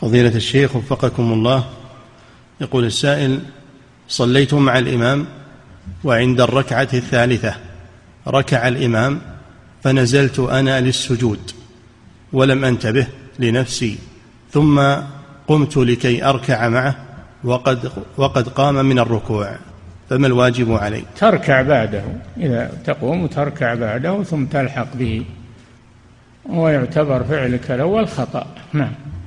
فضيلة الشيخ وفقكم الله، يقول السائل: صليت مع الإمام وعند الركعة الثالثة ركع الإمام فنزلت أنا للسجود ولم أنتبه لنفسي، ثم قمت لكي أركع معه وقد قام من الركوع، فما الواجب علي؟ تركع بعده، إذا تقوم تركع بعده ثم تلحق به، ويعتبر فعلك الأول خطأ. نعم.